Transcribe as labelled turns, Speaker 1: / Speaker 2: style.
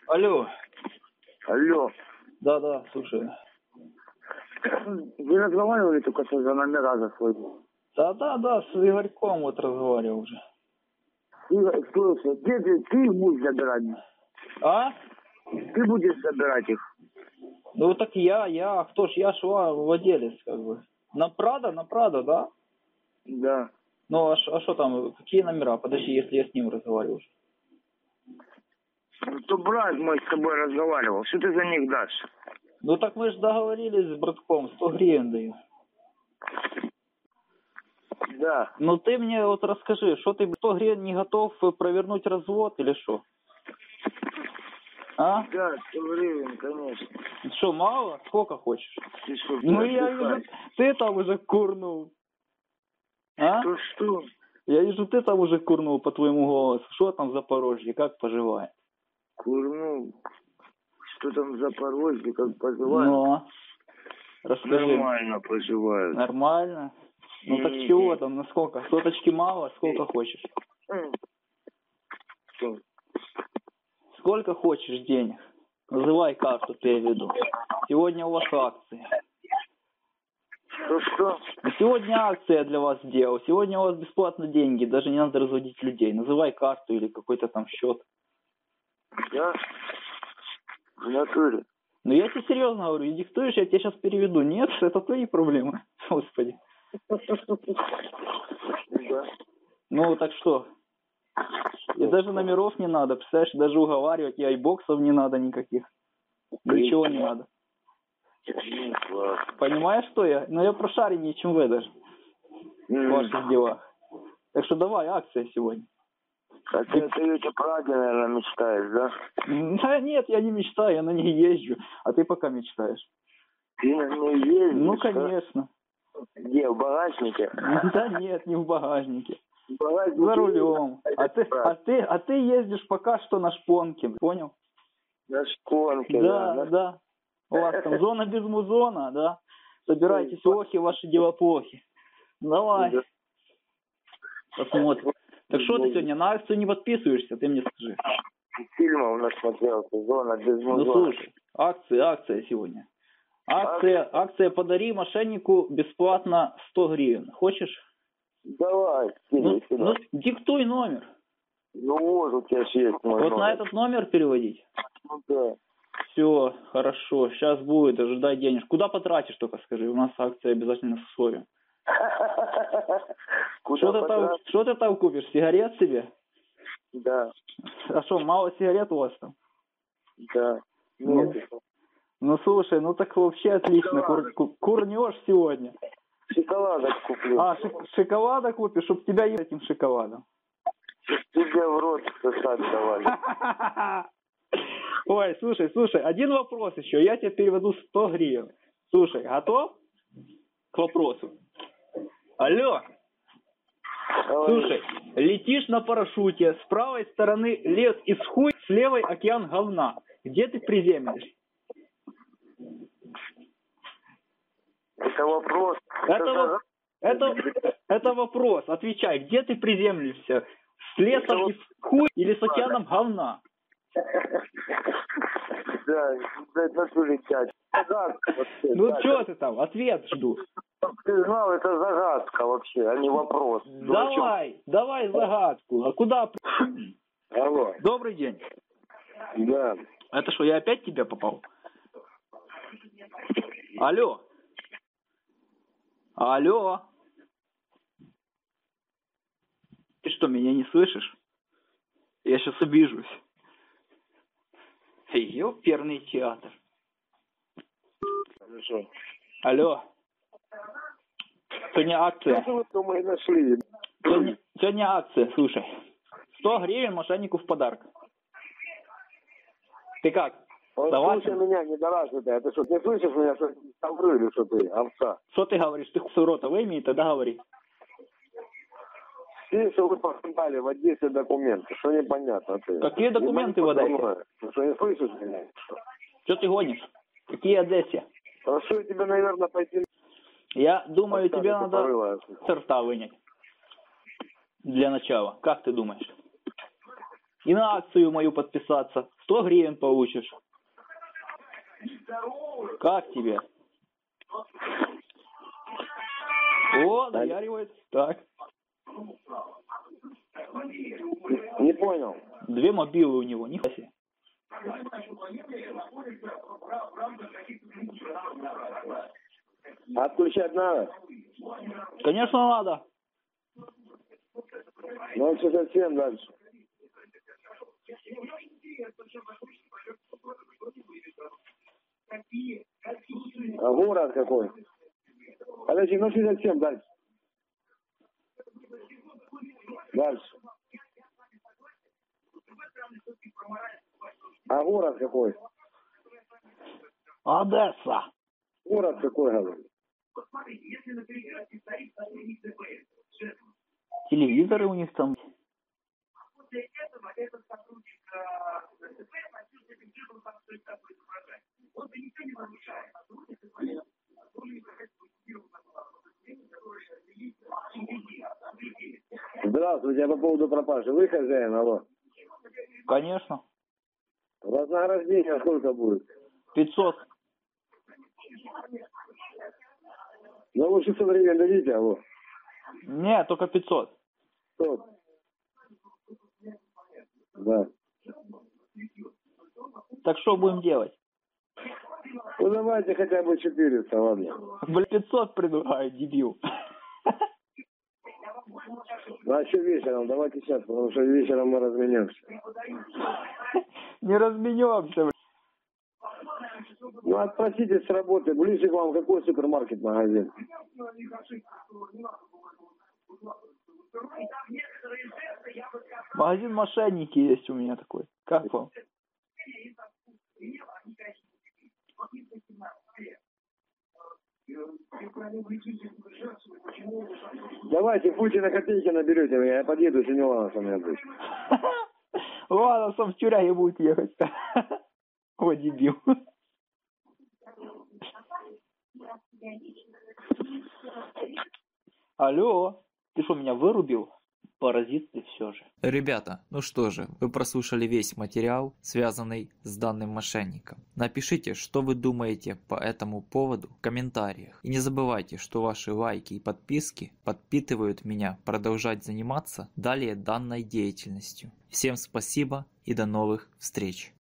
Speaker 1: Алло.
Speaker 2: Алло.
Speaker 1: Да, слушаю.
Speaker 2: Вы разговаривали только что за номера за свой?
Speaker 1: Да, с Игорьком вот разговаривал уже.
Speaker 2: Игорь, слушай, где ты их будешь забирать?
Speaker 1: А?
Speaker 2: Ты будешь забирать их?
Speaker 1: Ну так я, кто ж, я ж владелец, как бы. На Прадо, да?
Speaker 2: Да.
Speaker 1: Ну, а что там, какие номера? Подожди, если я с ним разговаривал уже.
Speaker 2: Ну, то брат мой с тобой разговаривал. Что ты за них дашь?
Speaker 1: Ну так мы же договорились с братком, 100 гривен даю.
Speaker 2: Да.
Speaker 1: Ну ты мне вот расскажи, что ты 100 гривен не готов провернуть развод или что? А?
Speaker 2: Да, 100 гривен, конечно.
Speaker 1: Что, мало? Сколько хочешь?
Speaker 2: Ты что,
Speaker 1: Ну я вижу, ты там уже курнул. А?
Speaker 2: Что?
Speaker 1: Я вижу, ты там уже курнул по твоему голосу. Что там в Запорожье, как поживает?
Speaker 2: Курнул. Что там в Запорожье, как поживают?
Speaker 1: Ну, расскажи.
Speaker 2: Нормально поживают.
Speaker 1: Нормально? Ну так чего там, насколько? Соточки мало, сколько хочешь?
Speaker 2: Что?
Speaker 1: Сколько хочешь денег? Называй карту, переведу. Сегодня у вас акции.
Speaker 2: Что?
Speaker 1: Сегодня акция для вас сделал. Сегодня у вас бесплатно деньги, даже не надо разводить людей. Называй карту или какой-то там счет.
Speaker 2: Да? В натуре.
Speaker 1: Ну я тебе серьезно говорю, и диктуешь, я тебе сейчас переведу. Нет, это твои проблемы. Господи.
Speaker 2: Да.
Speaker 1: Ну так что? И даже номеров не надо, представляешь, даже уговаривать, и айбоксов не надо никаких. Ничего не надо. Понимаешь, что я? Ну я прошареннее, чем вы даже. В ваших делах. Так что давай, акция сегодня.
Speaker 2: А ты эти Праге, наверное, мечтаешь, да?
Speaker 1: Да нет, я не мечтаю, я на ней езжу. А ты пока мечтаешь.
Speaker 2: Ты на ней ездишь?
Speaker 1: Ну, конечно.
Speaker 2: Где, в багажнике?
Speaker 1: Да нет, не в багажнике.
Speaker 2: В багажнике?
Speaker 1: За рулем. А ты ездишь пока что на шпонке, понял?
Speaker 2: На шпонке,
Speaker 1: да. У вас там зона без музона, да? Собирайтесь, охи, ваши дела плохи. Давай. Да. Посмотрим. Так что ты сегодня на акцию не подписываешься, ты мне скажи.
Speaker 2: Фильмов насмотрелся, зона без музона.
Speaker 1: Ну слушай, акция сегодня. Акция «Подари мошеннику бесплатно 100 гривен». Хочешь?
Speaker 2: Давай, скинь сюда.
Speaker 1: Ну, диктуй номер.
Speaker 2: Ну вот, у тебя же есть мой
Speaker 1: Вот
Speaker 2: номер.
Speaker 1: на этот номер переводить?
Speaker 2: Ну да.
Speaker 1: Все, хорошо, сейчас будет, ожидай денежку. Куда потратишь, только скажи, у нас акция обязательно с условием. Что ты там купишь, сигарет себе?
Speaker 2: Да.
Speaker 1: А что, мало сигарет у вас там?
Speaker 2: Да. Нет.
Speaker 1: Ну слушай, ну так вообще отлично, курнешь сегодня.
Speaker 2: Шоколадок куплю.
Speaker 1: А, шоколадок купишь, чтоб тебя ели этим шоколадом.
Speaker 2: Тебе в рот сосать давали.
Speaker 1: Ой, слушай, один вопрос еще, я тебе переведу 100 гривен. Слушай, готов к вопросу? Алло. Слушай, летишь на парашюте, с правой стороны лес из хуй, с левой океан говна. Где ты приземлишь?
Speaker 2: Это вопрос.
Speaker 1: Это вопрос. Отвечай, где ты приземлишься? С лесом из хуй или с океаном говна?
Speaker 2: Да, это улетять. Загадка вообще.
Speaker 1: Ну что ты там? Ответ жду.
Speaker 2: Ты знал, это загадка вообще, а не вопрос.
Speaker 1: Давай загадку. А куда?
Speaker 2: Алло.
Speaker 1: Добрый день.
Speaker 2: Да.
Speaker 1: Это что, я опять к тебе попал? Алло. Ты что, меня не слышишь? Я сейчас обижусь. Ёперный театр.
Speaker 2: Хорошо.
Speaker 1: Алло. Сегодня акция.
Speaker 2: Что вы мы нашли?
Speaker 1: Сегодня акция, слушай. 100 гривен мошеннику в подарок. Ты как?
Speaker 2: Слушай меня, недоразвитый. Ты что, не слышишь меня, что говорю, или что ты, овца?
Speaker 1: Что ты говоришь? Ты хуй рота выйми и тогда говори.
Speaker 2: Все, что вы покупали в Одессе документы, что непонятно ты.
Speaker 1: Какие документы в Одессе?
Speaker 2: Что, не слышишь меня?
Speaker 1: Что ты гонишь? Какие Одессе?
Speaker 2: Прошу тебя, наверное, пойти...
Speaker 1: Я думаю, тебе надо с рта вынять. Для начала. Как ты думаешь? И на акцию мою подписаться. 100 гривен получишь. Как тебе? О, наяривает. Так.
Speaker 2: Не понял.
Speaker 1: 2 мобилы у него, нихуя себе.
Speaker 2: Отключать надо?
Speaker 1: Конечно, надо.
Speaker 2: Ну, он что совсем дальше. А город какой? Подожди, ну 67 дальше. Дальше. А город какой?
Speaker 1: Одесса.
Speaker 2: Город какой, говорю?
Speaker 1: Телевизоры у них там.
Speaker 2: Здравствуйте, я по поводу пропажи. Вы хозяин, алло?
Speaker 1: Конечно.
Speaker 2: Вознаграждение сколько будет?
Speaker 1: 500.
Speaker 2: Ну, лучше 100 гривен дадите, алло.
Speaker 1: Нет, только 500.
Speaker 2: 100. Да.
Speaker 1: Так что будем делать?
Speaker 2: Ну, давайте хотя бы 400, ладно.
Speaker 1: Блин, 500 предлагаю, дебил.
Speaker 2: Ну, а что вечером? Давайте сейчас, потому что вечером мы разменемся.
Speaker 1: Не разменемся, блин.
Speaker 2: Ну, отпроситесь с работы. Ближе к вам какой супермаркет-магазин?
Speaker 1: Магазин мошенники есть у меня такой. Как вам?
Speaker 2: Давайте, Путина копейки наберете меня, я подъеду, если Милана со мной будет.
Speaker 1: Ладно, сам в тюряге будет ехать. О, дебил. Алло, ты что, меня вырубил? Паразит ты все же.
Speaker 3: Ребята, ну что же, вы прослушали весь материал, связанный с данным мошенником. Напишите, что вы думаете по этому поводу в комментариях. И не забывайте, что ваши лайки и подписки подпитывают меня продолжать заниматься далее данной деятельностью. Всем спасибо и до новых встреч.